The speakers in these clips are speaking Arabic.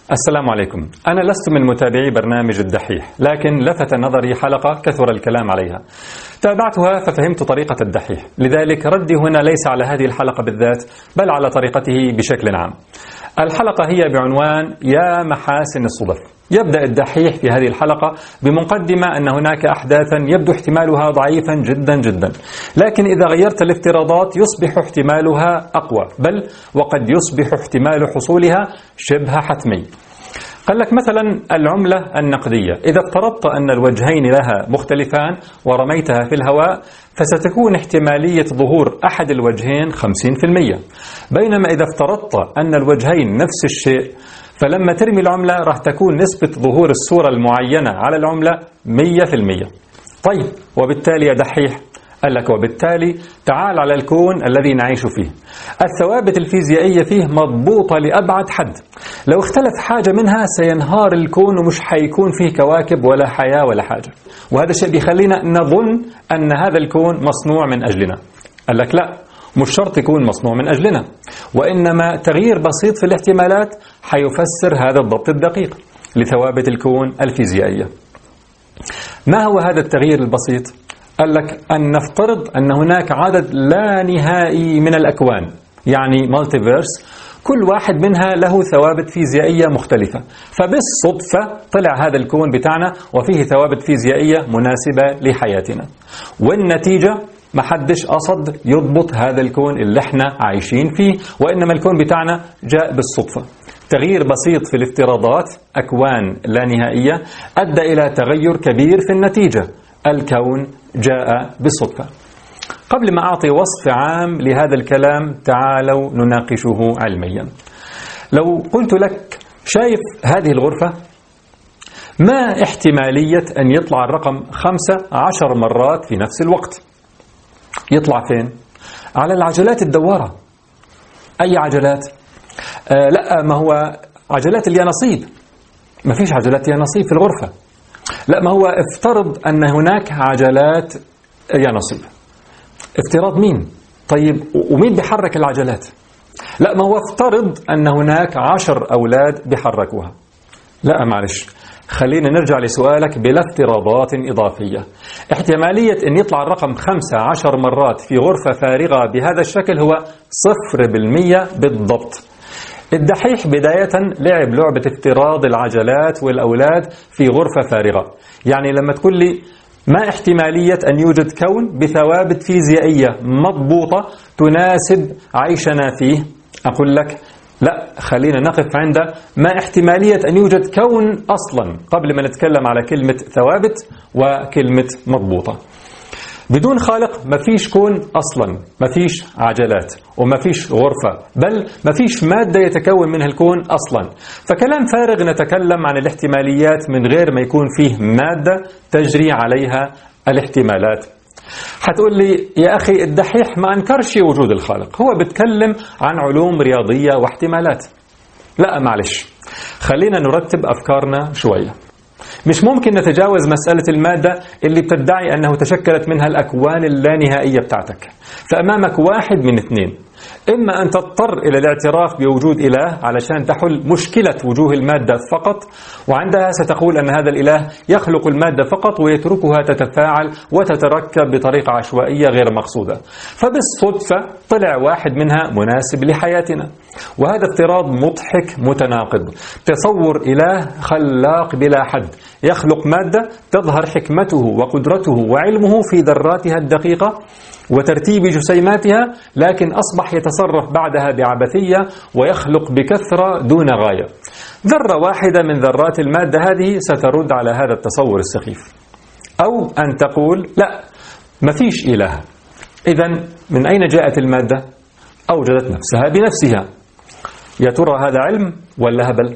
السلام عليكم. أنا لست من متابعي برنامج الدحيح، لكن لفت نظري حلقة كثر الكلام عليها. تابعتها ففهمت طريقة الدحيح، لذلك ردي هنا ليس على هذه الحلقة بالذات، بل على طريقته بشكل عام. الحلقة هي بعنوان يا محاسن الصدف. يبدأ الدحيح في هذه الحلقة بمقدمة أن هناك أحداثا يبدو احتمالها ضعيفا جدا جدا، لكن إذا غيرت الافتراضات يصبح احتمالها أقوى، بل وقد يصبح احتمال حصولها شبه حتمي. قال لك مثلا العملة النقدية، إذا افترضت أن الوجهين لها مختلفان ورميتها في الهواء فستكون احتمالية ظهور أحد الوجهين 50%، بينما إذا افترضت أن الوجهين نفس الشيء فلما ترمي العملة راح تكون نسبة ظهور الصورة المعينة على العملة 100%. طيب وبالتالي يا دحيح، قال لك وبالتالي تعال على الكون الذي نعيش فيه، الثوابت الفيزيائية فيه مضبوطة لأبعد حد، لو اختلف حاجة منها سينهار الكون ومش حيكون فيه كواكب ولا حياة ولا حاجة، وهذا الشيء بيخلينا نظن أن هذا الكون مصنوع من أجلنا. قال لك لا، مش شرط يكون مصنوع من أجلنا، وإنما تغيير بسيط في الاحتمالات حيفسر هذا الضبط الدقيق لثوابت الكون الفيزيائية. ما هو هذا التغيير البسيط؟ قال لك أن نفترض أن هناك عدد لا نهائي من الأكوان، يعني مالتيفيرس، كل واحد منها له ثوابت فيزيائية مختلفة، فبالصدفة طلع هذا الكون بتاعنا وفيه ثوابت فيزيائية مناسبة لحياتنا، والنتيجة ما حدش قصد يضبط هذا الكون اللي احنا عايشين فيه، وإنما الكون بتاعنا جاء بالصدفة. تغيير بسيط في الافتراضات، أكوان لا نهائية، أدى إلى تغير كبير في النتيجة، الكون جاء بالصدفة. قبل ما أعطي وصف عام لهذا الكلام تعالوا نناقشه علميا. لو قلت لك شايف هذه الغرفة، ما احتمالية أن يطلع الرقم 15 مرات في نفس الوقت؟ يطلع فين؟ على العجلات الدوارة. أي عجلات؟ لا، ما هو عجلات اليانصيب. ما فيش عجلات يانصيب في الغرفة. لا، ما هو افترض أن هناك عجلات يانصيب. افتراض مين؟ طيب ومين بيحرك العجلات؟ لا، ما هو افترض أن هناك 10 أولاد بيحركوها. لا معلش، خلينا نرجع لسؤالك بلا افتراضات إضافية. احتمالية أن يطلع الرقم 15 مرات في غرفة فارغة بهذا الشكل هو 0% بالضبط. الدحيح بداية لعب لعبة افتراض العجلات والأولاد في غرفة فارغة. يعني لما تقول لي ما احتمالية أن يوجد كون بثوابت فيزيائية مضبوطة تناسب عيشنا فيه، أقول لك لا، خلينا نقف عند ما احتمالية أن يوجد كون أصلا قبل ما نتكلم على كلمة ثوابت وكلمة مضبوطة. بدون خالق ما فيش كون أصلا، ما فيش عجلات وما فيش غرفة، بل ما فيش مادة يتكون منها الكون أصلا. فكلام فارغ نتكلم عن الاحتماليات من غير ما يكون فيه مادة تجري عليها الاحتمالات. هتقول لي يا أخي الدحيح ما أنكرش وجود الخالق، هو بيتكلم عن علوم رياضية واحتمالات. لا معلش، خلينا نرتب أفكارنا شوية. مش ممكن نتجاوز مسألة المادة اللي بتدعي أنه تشكلت منها الأكوان اللانهائية بتاعتك. فأمامك واحد من اثنين، إما أن تضطر إلى الاعتراف بوجود إله علشان تحل مشكلة وجوه المادة فقط، وعندها ستقول أن هذا الإله يخلق المادة فقط ويتركها تتفاعل وتتركب بطريقة عشوائية غير مقصودة، فبالصدفة طلع واحد منها مناسب لحياتنا. وهذا افتراض مضحك متناقض. تصور إله خلاق بلا حد يخلق مادة تظهر حكمته وقدرته وعلمه في ذراتها الدقيقة وترتيب جسيماتها، لكن أصبح يتصرف بعدها بعبثية ويخلق بكثرة دون غاية. ذرة واحدة من ذرات المادة هذه سترد على هذا التصور السخيف. أو أن تقول لا، ما فيش إله. إذن من أين جاءت المادة؟ أوجدت نفسها بنفسها. يا ترى هذا علم ولا هبل؟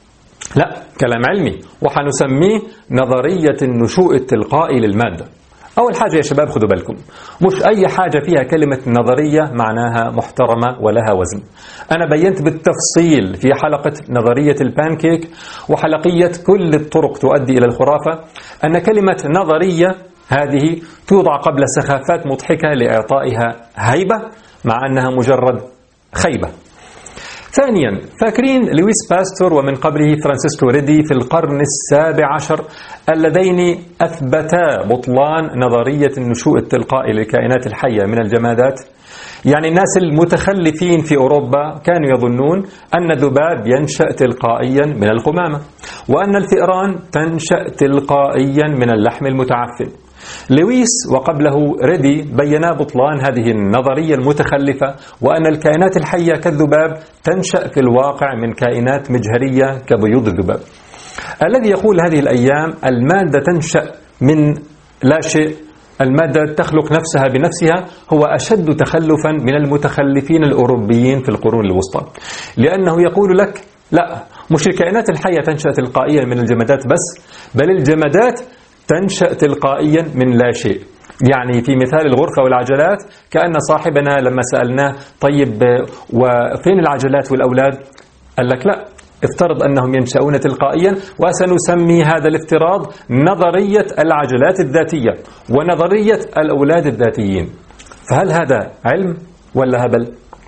لا، كلام علمي، وحنسميه نظرية النشوء التلقائي للمادة. أول حاجة يا شباب خدوا بالكم، مش أي حاجة فيها كلمة نظرية معناها محترمة ولها وزن. أنا بينت بالتفصيل في حلقة نظرية البانكيك وحلقية كل الطرق تؤدي إلى الخرافة أن كلمة نظرية هذه توضع قبل سخافات مضحكة لإعطائها هيبة، مع أنها مجرد خيبة. ثانيا، فاكرين لويس باستور ومن قبله فرانسيسكو ريدي في القرن ال17 اللذين أثبتا بطلان نظرية النشوء التلقائي للكائنات الحية من الجمادات؟ يعني الناس المتخلفين في أوروبا كانوا يظنون أن الذباب ينشأ تلقائيا من القمامة، وأن الفئران تنشأ تلقائيا من اللحم المتعفن. لويس وقبله ريدي بينا بطلان هذه النظرية المتخلفة، وأن الكائنات الحية كالذباب تنشأ في الواقع من كائنات مجهرية كبيوض الذباب. الذي يقول هذه الأيام المادة تنشأ من لا شيء، المادة تخلق نفسها بنفسها، هو أشد تخلفا من المتخلفين الأوروبيين في القرون الوسطى، لأنه يقول لك لا، مش الكائنات الحية تنشأ تلقائيا من الجمادات بس، بل الجمادات تنشأ تلقائيا من لا شيء. يعني في مثال الغرفة والعجلات، كأن صاحبنا لما سألناه طيب وفين العجلات والأولاد؟ قال لك لا، افترض أنهم ينشأون تلقائيا، وسنسمي هذا الافتراض نظرية العجلات الذاتية ونظرية الأولاد الذاتيين. فهل هذا علم ولا هبل؟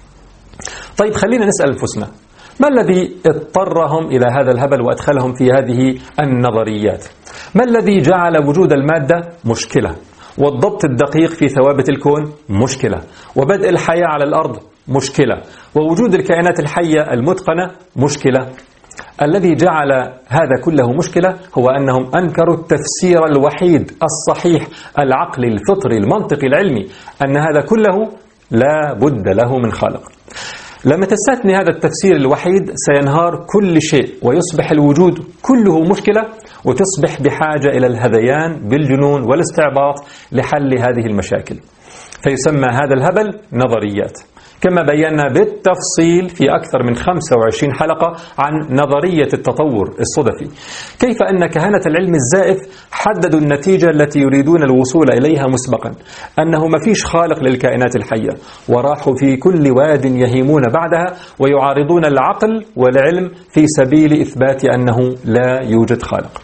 طيب خلينا نسأل أنفسنا، ما الذي اضطرهم إلى هذا الهبل وأدخلهم في هذه النظريات؟ ما الذي جعل وجود المادة مشكلة، والضبط الدقيق في ثوابت الكون مشكلة، وبدء الحياة على الأرض مشكلة، ووجود الكائنات الحية المتقنة مشكلة؟ الذي جعل هذا كله مشكلة هو أنهم أنكروا التفسير الوحيد الصحيح العقلي الفطري المنطقي العلمي، أن هذا كله لا بد له من خالق. لما تستثني هذا التفسير الوحيد سينهار كل شيء، ويصبح الوجود كله مشكلة، وتصبح بحاجة إلى الهذيان بالجنون والاستعباط لحل هذه المشاكل. فيسمى هذا الهبل نظريات، كما بينا بالتفصيل في أكثر من 25 حلقة عن نظرية التطور الصدفي، كيف أن كهنة العلم الزائف حددوا النتيجة التي يريدون الوصول إليها مسبقا، أنه ما فيش خالق للكائنات الحية، وراحوا في كل واد يهيمون بعدها ويعارضون العقل والعلم في سبيل إثبات أنه لا يوجد خالق.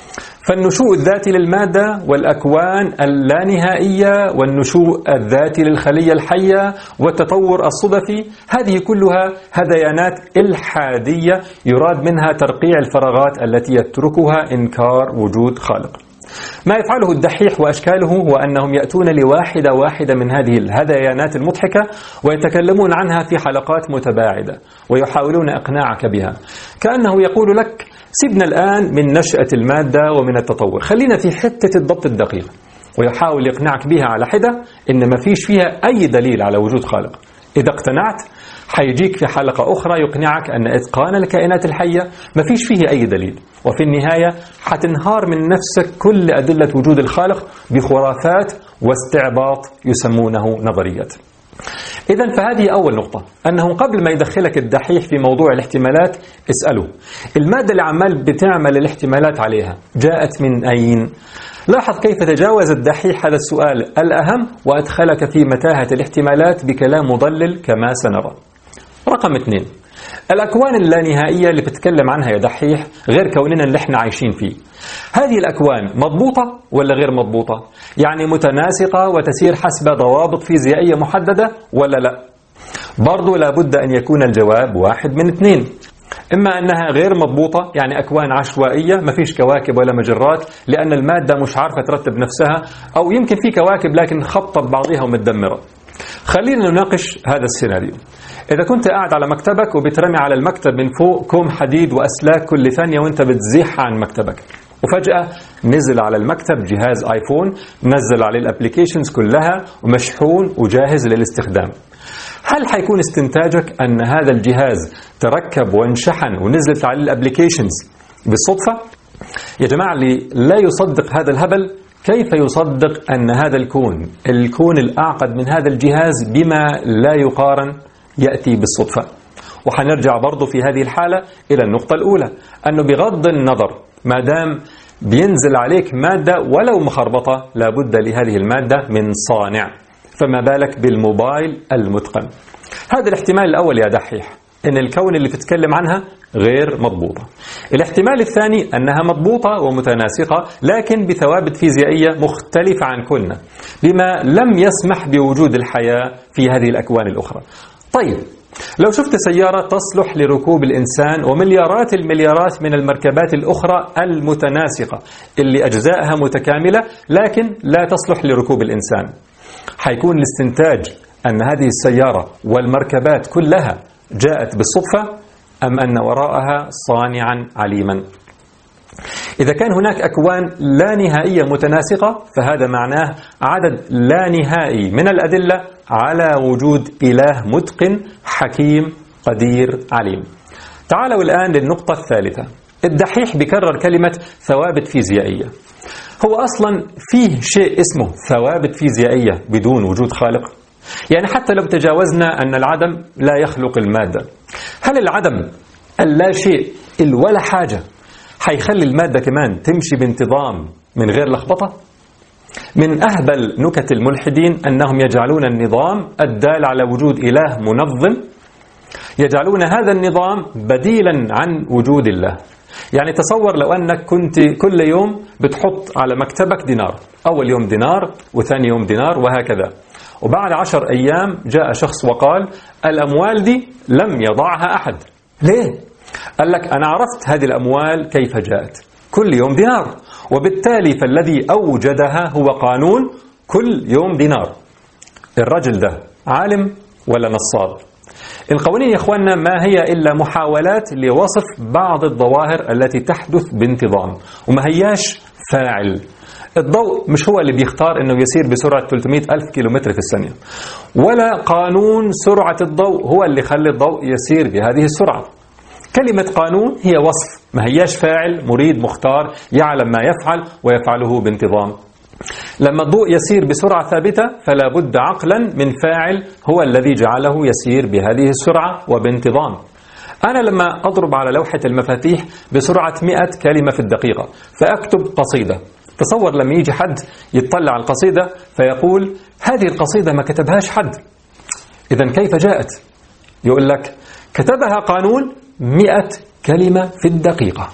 فالنشوء الذاتي للمادة والأكوان اللانهائية، والنشوء الذاتي للخلية الحية، والتطور الصدفي، هذه كلها هذيانات إلحادية يراد منها ترقيع الفراغات التي يتركها إنكار وجود خالق. ما يفعله الدحيح وأشكاله هو أنهم يأتون لواحدة واحدة من هذه الهذيانات المضحكة ويتكلمون عنها في حلقات متباعدة، ويحاولون إقناعك بها، كأنه يقول لك سيبنا الآن من نشأة المادة ومن التطور، خلينا في حتة الضبط الدقيق، ويحاول يقنعك بها على حدة إن ما فيش فيها أي دليل على وجود خالق. إذا اقتنعت حيجيك في حلقة أخرى يقنعك أن إتقان الكائنات الحية ما فيش فيه أي دليل، وفي النهاية حتنهار من نفسك كل أدلة وجود الخالق بخرافات واستعباط يسمونه نظريات. إذن فهذه أول نقطة، أنه قبل ما يدخلك الدحيح في موضوع الاحتمالات اسأله المادة اللي عمال بتعمل الاحتمالات عليها جاءت من أين؟ لاحظ كيف تجاوز الدحيح هذا السؤال الأهم وأدخلك في متاهة الاحتمالات بكلام مضلل كما سنرى. رقم 2، الأكوان اللانهائية اللي بتتكلم عنها يا دحيح غير كوننا اللي احنا عايشين فيه. هذه الأكوان مضبوطة ولا غير مضبوطة؟ يعني متناسقة وتسير حسب ضوابط فيزيائية محددة ولا لا؟ برضو لابد أن يكون الجواب واحد من 2، إما أنها غير مضبوطة، يعني أكوان عشوائية ما فيش كواكب ولا مجرات لأن المادة مش عارفة ترتب نفسها، أو يمكن في كواكب لكن خبطت بعضها ومتدمرة. خلينا نناقش هذا السيناريو. إذا كنت قاعد على مكتبك وبترمي على المكتب من فوق كوم حديد وأسلاك كل ثانية وانت بتزيحها عن مكتبك، وفجأة نزل على المكتب جهاز آيفون نزل عليه الابليكيشنز كلها ومشحون وجاهز للاستخدام، هل حيكون استنتاجك أن هذا الجهاز تركب وانشحن ونزلت عليه الابليكيشنز بالصدفة؟ يا جماعة اللي لا يصدق هذا الهبل كيف يصدق أن هذا الكون الأعقد من هذا الجهاز بما لا يقارن يأتي بالصدفة؟ وحنرجع برضو في هذه الحالة إلى النقطة الأولى، أنه بغض النظر ما دام بينزل عليك مادة ولو مخربطة لابد لهذه المادة من صانع، فما بالك بالموبايل المتقن. هذا الاحتمال الأول يا دحيح، إن الكون اللي تتكلم عنها غير مضبوطة. الاحتمال الثاني أنها مضبوطة ومتناسقة لكن بثوابت فيزيائية مختلفة عن كلنا، بما لم يسمح بوجود الحياة في هذه الأكوان الأخرى. طيب لو شفت سيارة تصلح لركوب الإنسان ومليارات المليارات من المركبات الأخرى المتناسقة اللي أجزائها متكاملة لكن لا تصلح لركوب الإنسان، حيكون الاستنتاج أن هذه السيارة والمركبات كلها جاءت بالصدفة أم أن وراءها صانعا عليما؟ إذا كان هناك أكوان لا نهائية متناسقة فهذا معناه عدد لا نهائي من الأدلة على وجود إله متقن حكيم قدير عليم. تعالوا الآن للنقطة الثالثة. الدحيح بكرر كلمة ثوابت فيزيائية. هو أصلا فيه شيء اسمه ثوابت فيزيائية بدون وجود خالق؟ يعني حتى لو تجاوزنا أن العدم لا يخلق المادة، هل العدم اللا شيء ولا حاجة حيخلي المادة كمان تمشي بانتظام من غير لخبطة؟ من أهبل نكت الملحدين أنهم يجعلون النظام الدال على وجود إله منظم يجعلون هذا النظام بديلا عن وجود الله. يعني تصور لو أنك كنت كل يوم بتحط على مكتبك دينار، أول يوم دينار وثاني يوم دينار وهكذا، وبعد 10 أيام جاء شخص وقال الأموال دي لم يضعها أحد. ليه؟ قال لك أنا عرفت هذه الأموال كيف جاءت، كل يوم دينار، وبالتالي فالذي أوجدها هو قانون كل يوم دينار. الرجل ده عالم ولا نصاب؟ القوانين يا إخواننا ما هي إلا محاولات لوصف بعض الظواهر التي تحدث بانتظام وما هياش فاعل. الضوء مش هو اللي بيختار أنه يسير بسرعة 300 ألف كيلومتر في الثانية، ولا قانون سرعة الضوء هو اللي يخلي الضوء يسير بهذه السرعة. كلمة قانون هي وصف، ما هياش فاعل مريد مختار يعلم ما يفعل ويفعله بانتظام. لما الضوء يسير بسرعة ثابتة فلا بد عقلا من فاعل هو الذي جعله يسير بهذه السرعة وبانتظام. أنا لما أضرب على لوحة المفاتيح بسرعة 100 كلمة في الدقيقة فأكتب قصيدة، تصور لما يجي حد يطلع على القصيدة فيقول هذه القصيدة ما كتبهاش حد، إذن كيف جاءت؟ يقول لك كتبها قانون 100 كلمة في الدقيقة.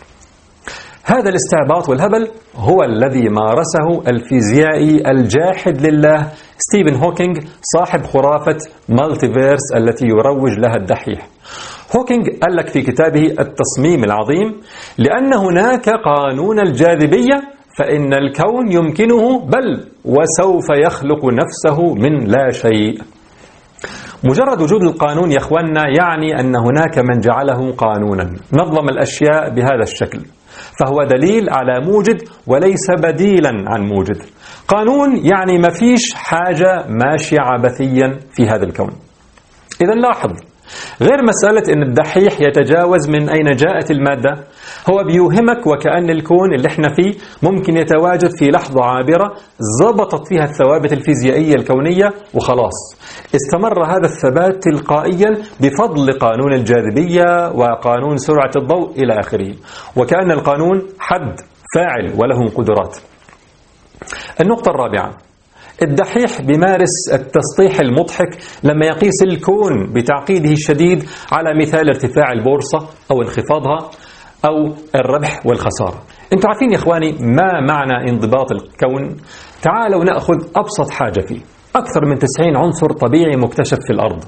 هذا الاستعباط والهبل هو الذي مارسه الفيزيائي الجاحد لله ستيفن هوكينج صاحب خرافة مالتيفيرس التي يروج لها الدحيح. هوكينج قال لك في كتابه التصميم العظيم لأن هناك قانون الجاذبية فإن الكون يمكنه بل وسوف يخلق نفسه من لا شيء. مجرد وجود القانون يا أخواننا يعني أن هناك من جعله قانونا نظم الأشياء بهذا الشكل، فهو دليل على موجد وليس بديلا عن موجد. قانون يعني ما فيش حاجة ماشية عبثيا في هذا الكون. إذن لاحظ، غير مسألة أن الدحيح يتجاوز من أين جاءت المادة، هو بيوهمك وكأن الكون اللي احنا فيه ممكن يتواجد في لحظة عابرة ضبطت فيها الثوابت الفيزيائية الكونية وخلاص استمر هذا الثبات تلقائيا بفضل قانون الجاذبية وقانون سرعة الضوء إلى آخره، وكأن القانون حد فاعل وله قدرات. النقطة الرابعة، الدحيح بيمارس التسطيح المضحك لما يقيس الكون بتعقيده الشديد على مثال ارتفاع البورصة أو انخفاضها أو الربح والخسارة. انتوا عارفين يا إخواني ما معنى انضباط الكون؟ تعالوا نأخذ أبسط حاجة فيه. أكثر من 90 عنصر طبيعي مكتشف في الأرض،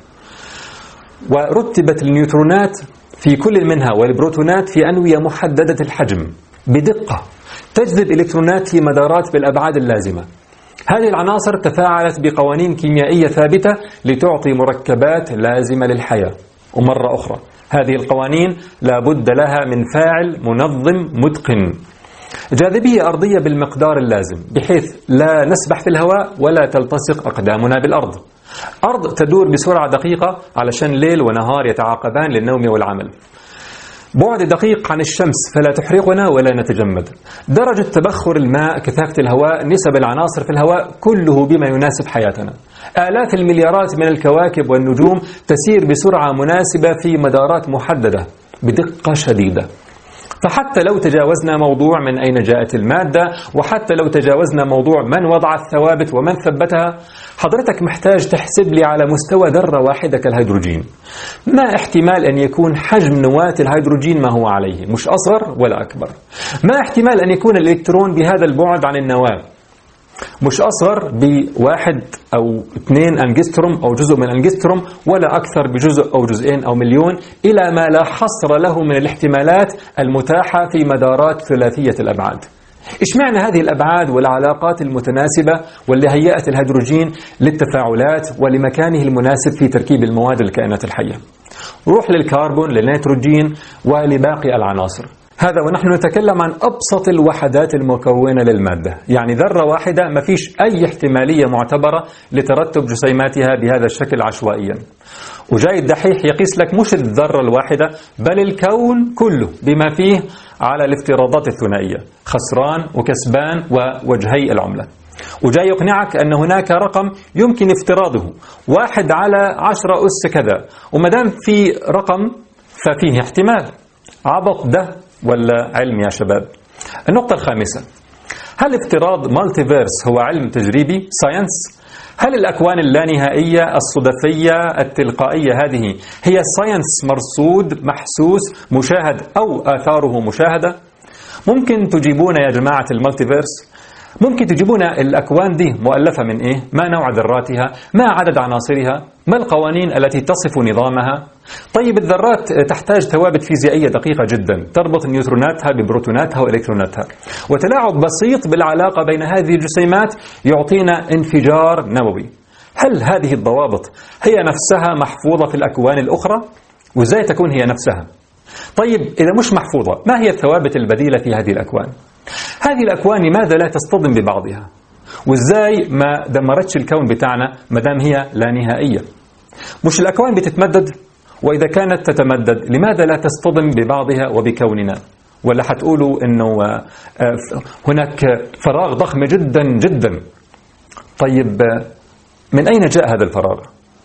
ورتبت النيوترونات في كل منها والبروتونات في أنوية محددة الحجم بدقة تجذب إلكترونات في مدارات بالأبعاد اللازمة. هذه العناصر تفاعلت بقوانين كيميائية ثابتة لتعطي مركبات لازمة للحياة. ومرة أخرى هذه القوانين لا بد لها من فاعل منظم متقن. جاذبية أرضية بالمقدار اللازم بحيث لا نسبح في الهواء ولا تلتصق أقدامنا بالأرض. أرض تدور بسرعة دقيقة علشان ليل ونهار يتعاقبان للنوم والعمل. بعد دقيق عن الشمس فلا تحرقنا ولا نتجمد. درجة تبخر الماء، كثافة الهواء، نسب العناصر في الهواء، كله بما يناسب حياتنا. آلاف المليارات من الكواكب والنجوم تسير بسرعة مناسبة في مدارات محددة بدقة شديدة. فحتى لو تجاوزنا موضوع من أين جاءت المادة، وحتى لو تجاوزنا موضوع من وضع الثوابت ومن ثبتها، حضرتك محتاج تحسب لي على مستوى ذرة واحدة كالهيدروجين ما احتمال أن يكون حجم نواة الهيدروجين ما هو عليه، مش أصغر ولا أكبر. ما احتمال أن يكون الإلكترون بهذا البعد عن النواة، مش أصغر ب1 أو 2 أنجستروم أو جزء من أنجستروم، ولا أكثر بجزء أو جزئين أو مليون، إلى ما لا حصر له من الاحتمالات المتاحة في مدارات ثلاثية الأبعاد. إيش معنى هذه الأبعاد والعلاقات المتناسبة واللي هيئت الهيدروجين للتفاعلات ولمكانه المناسب في تركيب المواد الكائنات الحية؟ روح للكربون، للنيتروجين، ولباقي العناصر. هذا ونحن نتكلم عن أبسط الوحدات المكونة للمادة، يعني ذرة واحدة ما فيش أي احتمالية معتبرة لترتب جسيماتها بهذا الشكل عشوائيا. وجاي الدحيح يقيس لك مش الذرة الواحدة بل الكون كله بما فيه على الافتراضات الثنائية، خسران وكسبان ووجهي العملة. وجاي يقنعك أن هناك رقم يمكن افتراضه 1 على 10 أس كذا، ومدام في رقم ففيه احتمال. عبط ده ولا علم يا شباب؟ النقطة الخامسة، هل افتراض مالتيفيرس هو علم تجريبي ساينس؟ هل الأكوان اللانهائية الصدفية التلقائية هذه هي ساينس مرصود محسوس مشاهد أو آثاره مشاهدة؟ ممكن تجيبون يا جماعة المالتيفيرس؟ ممكن تجيبون الأكوان دي مؤلفة من إيه؟ ما نوع ذراتها؟ ما عدد عناصرها؟ ما القوانين التي تصف نظامها؟ طيب الذرات تحتاج ثوابت فيزيائية دقيقة جدا تربط نيوتروناتها ببروتوناتها وإلكتروناتها، وتلاعب بسيط بالعلاقة بين هذه الجسيمات يعطينا انفجار نووي. هل هذه الضوابط هي نفسها محفوظة في الأكوان الأخرى؟ وإزاي تكون هي نفسها؟ طيب إذا مش محفوظة، ما هي الثوابت البديلة في هذه الأكوان؟ هذه الأكوان لماذا لا تصطدم ببعضها؟ وإزاي ما دمرتش الكون بتاعنا مدام هي لا نهائية؟ مش الأكوان بتتمدد؟ وإذا كانت تتمدد لماذا لا تصطدم ببعضها وبكوننا؟ ولا حتقولوا أنه هناك فراغ ضخم جدا جدا. طيب من أين جاء هذا الفراغ؟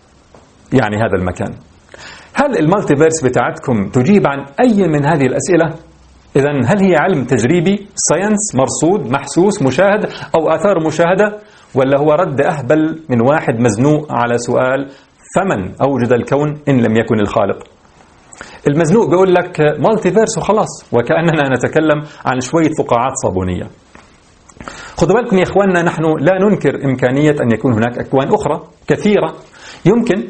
يعني هذا المكان. هل المالتيفيرس بتاعتكم تجيب عن أي من هذه الأسئلة؟ إذن هل هي علم تجريبي ساينس مرصود محسوس مشاهد أو آثار مشاهدة، ولا هو رد أهبل من واحد مزنوق على سؤال فمن أوجد الكون إن لم يكن الخالق؟ المزنوق بيقول لك مالتيفيرس وخلاص، وكأننا نتكلم عن شوية فقاعات صابونية. خذوا بالكم يا إخواننا، نحن لا ننكر إمكانية أن يكون هناك أكوان أخرى كثيرة، يمكن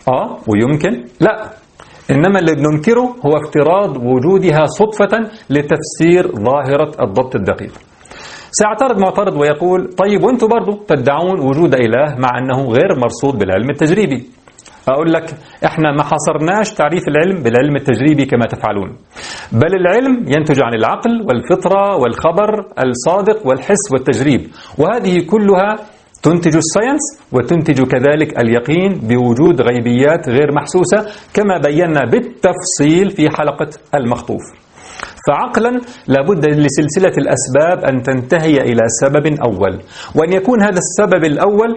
ويمكن لا، إنما اللي بننكره هو افتراض وجودها صدفة لتفسير ظاهرة الضبط الدقيق. سيعترض معترض ويقول طيب وانتم برضو تدعون وجود إله مع أنه غير مرصود بالعلم التجريبي. أقول لك احنا ما حصرناش تعريف العلم بالعلم التجريبي كما تفعلون، بل العلم ينتج عن العقل والفطرة والخبر الصادق والحس والتجريب، وهذه كلها تنتج الساينس وتنتج كذلك اليقين بوجود غيبيات غير محسوسة كما بينا بالتفصيل في حلقة المخطوف. فعقلا لابد لسلسلة الأسباب أن تنتهي إلى سبب أول، وأن يكون هذا السبب الأول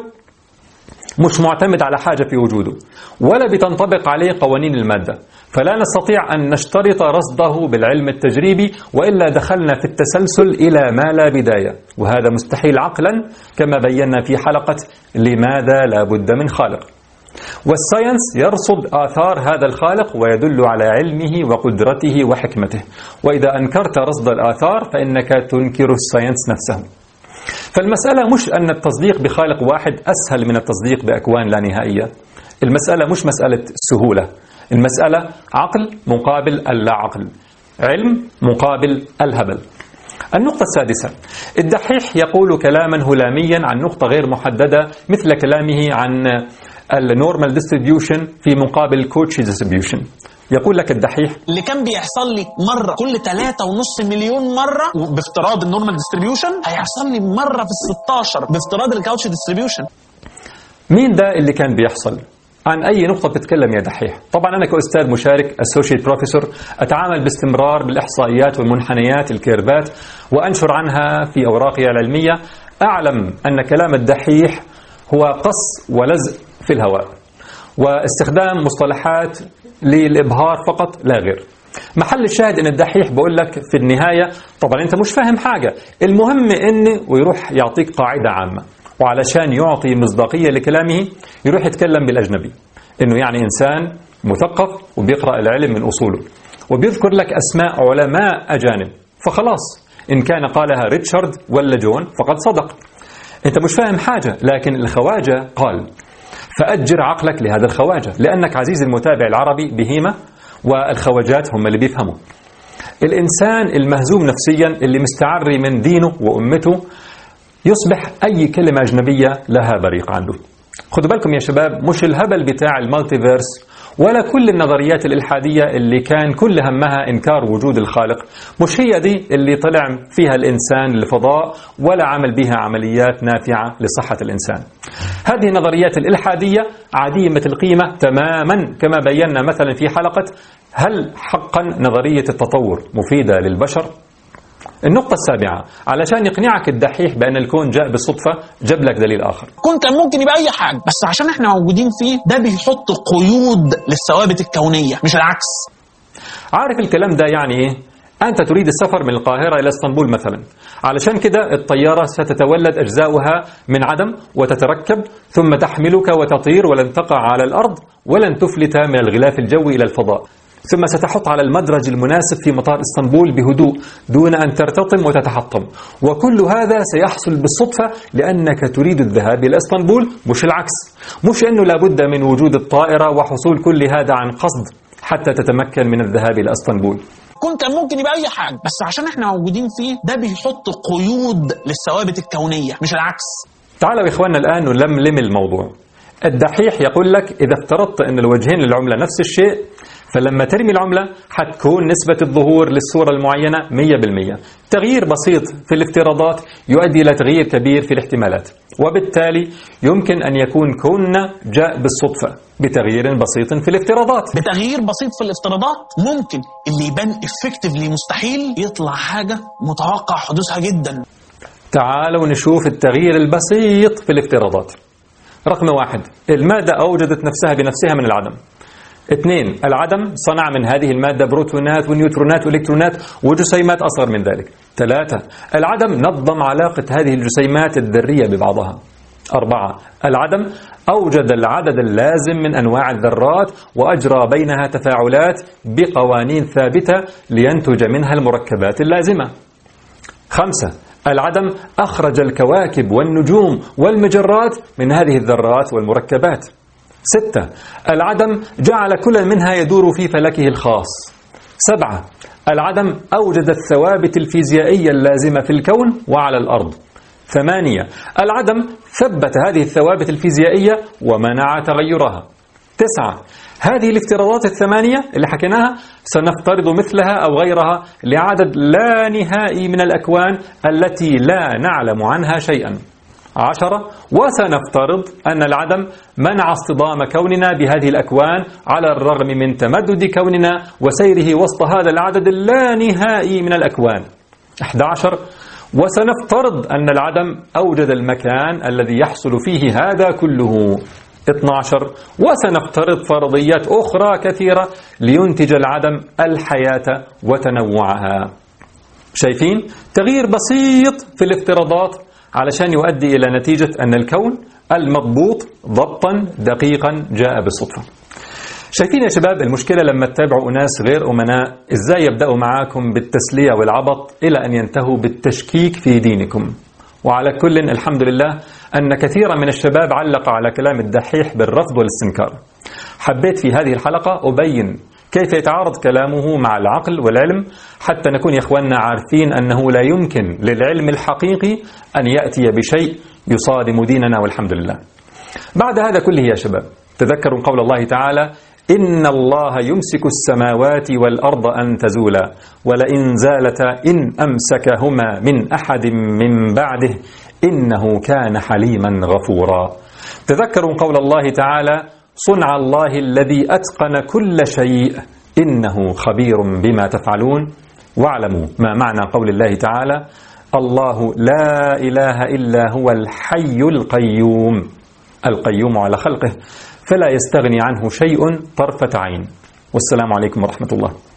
مش معتمد على حاجة في وجوده ولا بتنطبق عليه قوانين المادة، فلا نستطيع أن نشترط رصده بالعلم التجريبي، وإلا دخلنا في التسلسل إلى ما لا بداية، وهذا مستحيل عقلا كما بينا في حلقة لماذا لا بد من خالق. والساينس يرصد آثار هذا الخالق ويدل على علمه وقدرته وحكمته، وإذا أنكرت رصد الآثار فإنك تنكر الساينس نفسه. فالمسألة مش أن التصديق بخالق واحد أسهل من التصديق بأكوان لا نهائية. المسألة مش مسألة سهولة، المسألة عقل مقابل اللا عقل، علم مقابل الهبل. النقطة السادسة، الدحيح يقول كلاما هلاميا عن نقطة غير محددة مثل كلامه عن النورمال ديستريبيوشن في مقابل كوتشي ديستريبيوشن. يقول لك الدحيح اللي كان بيحصل لي مرة كل 3.5 مليون مرة بافتراض النورمال ديستريبيوشن هيحصل لي مرة في 16 بافتراض الكاوتش ديستريبيوشن. مين ده اللي كان بيحصل؟ عن أي نقطة بتتكلم يا دحيح؟ طبعا أنا كأستاذ مشارك associate professor أتعامل باستمرار بالإحصائيات والمنحنيات الكيرفات وأنشر عنها في أوراقي العلمية. أعلم أن كلام الدحيح هو قص ولزق في الهواء واستخدام مصطلحات للإبهار فقط لا غير. محل الشاهد ان الدحيح بقول لك في النهاية طبعا انت مش فاهم حاجة، المهم ان ويروح يعطيك قاعدة عامة، وعلشان يعطي مصداقية لكلامه يروح يتكلم بالأجنبي انه يعني انسان مثقف وبيقرأ العلم من اصوله، وبيذكر لك اسماء علماء اجانب، فخلاص ان كان قالها ريتشارد ولا جون فقد صدق. أنت مش فاهم حاجة، لكن الخواجة قال فأجر عقلك لهذا الخواجة، لأنك عزيزي المتابع العربي بهيمة، والخواجات هم اللي بيفهموا. الإنسان المهزوم نفسيا اللي مستعري من دينه وأمته يصبح أي كلمة أجنبية لها بريق عنده. خدوا بالكم يا شباب، مش الهبل بتاع المالتيفيرس ولا كل النظريات الإلحادية اللي كان كل همها إنكار وجود الخالق، مش هي دي اللي طلع فيها الإنسان للفضاء ولا عمل بها عمليات نافعة لصحة الإنسان. هذه النظريات الإلحادية عديمة القيمة تماما، كما بينا مثلا في حلقة هل حقا نظرية التطور مفيدة للبشر؟ النقطة السابعة، علشان يقنعك الدحيح بأن الكون جاء بالصدفة جاب لك دليل آخر. الكون كان ممكن يبقى أي حاجة، بس عشان احنا موجودين فيه ده بيحط قيود للثوابت الكونية مش العكس. عارف الكلام ده يعني إيه؟ أنت تريد السفر من القاهرة إلى اسطنبول مثلا، علشان كده الطيارة ستتولد أجزاؤها من عدم وتتركب ثم تحملك وتطير ولن تقع على الأرض ولن تفلت من الغلاف الجوي إلى الفضاء، ثم ستحط على المدرج المناسب في مطار اسطنبول بهدوء دون أن ترتطم وتتحطم، وكل هذا سيحصل بالصدفة لأنك تريد الذهاب إلى اسطنبول مش العكس. مش أنه لابد من وجود الطائرة وحصول كل هذا عن قصد حتى تتمكن من الذهاب إلى اسطنبول. الكون كان ممكن يبقى أي حاجة، بس عشان احنا موجودين فيه ده بيحط قيود للثوابت الكونية مش العكس. تعالوا يا إخواننا الآن نلملم الموضوع. الدحيح يقول لك إذا افترضت أن الوجهين للعملة نفس الشيء، فلما ترمي العملة حتكون نسبة الظهور للصورة المعينة 100%. تغيير بسيط في الافتراضات يؤدي إلى تغيير كبير في الاحتمالات، وبالتالي يمكن أن يكون كوننا جاء بالصدفة بتغيير بسيط في الافتراضات. بتغيير بسيط في الافتراضات ممكن اللي يبان effectively مستحيل يطلع حاجة متوقع حدوثها جدا. تعالوا نشوف التغيير البسيط في الافتراضات. رقم 1، المادة أوجدت نفسها بنفسها من العدم. 2، العدم صنع من هذه المادة بروتونات ونيوترونات وإلكترونات وجسيمات أصغر من ذلك. 3، العدم نظم علاقة هذه الجسيمات الذرية ببعضها. 4، العدم أوجد العدد اللازم من أنواع الذرات وأجرى بينها تفاعلات بقوانين ثابتة لينتج منها المركبات اللازمة. 5، العدم أخرج الكواكب والنجوم والمجرات من هذه الذرات والمركبات. 6، العدم جعل كل منها يدور في فلكه الخاص. 7، العدم أوجد الثوابت الفيزيائية اللازمة في الكون وعلى الأرض. 8، العدم ثبت هذه الثوابت الفيزيائية ومنع تغيرها. 9، هذه الافتراضات الثمانية اللي حكيناها سنفترض مثلها أو غيرها لعدد لا نهائي من الأكوان التي لا نعلم عنها شيئا. 10، وسنفترض أن العدم منع اصطدام كوننا بهذه الأكوان على الرغم من تمدد كوننا وسيره وسط هذا العدد اللانهائي من الأكوان. 11، وسنفترض أن العدم أوجد المكان الذي يحصل فيه هذا كله. 12، وسنفترض فرضيات أخرى كثيرة لينتج العدم الحياة وتنوعها. شايفين؟ تغيير بسيط في الافتراضات علشان يؤدي إلى نتيجة أن الكون المضبوط ضبطا دقيقا جاء بالصدفة. شايفين يا شباب المشكلة لما تتابعوا أناس غير أمناء إزاي يبدأوا معاكم بالتسلية والعبط إلى أن ينتهوا بالتشكيك في دينكم. وعلى كل الحمد لله أن كثيرا من الشباب علق على كلام الدحيح بالرفض والاستنكار. حبيت في هذه الحلقة أبين كيف يتعارض كلامه مع العقل والعلم حتى نكون يا إخواننا عارفين أنه لا يمكن للعلم الحقيقي أن يأتي بشيء يصادم ديننا والحمد لله. بعد هذا كله يا شباب تذكروا قول الله تعالى: إن الله يمسك السماوات والأرض أن تزولا ولئن زالتا إن أمسكهما من أحد من بعده إنه كان حليما غفورا. تذكروا قول الله تعالى: صنع الله الذي أتقن كل شيء إنه خبير بما تفعلون. واعلموا ما معنى قول الله تعالى: الله لا إله إلا هو الحي القيوم، القيوم على خلقه فلا يستغني عنه شيء طرفة عين. والسلام عليكم ورحمة الله.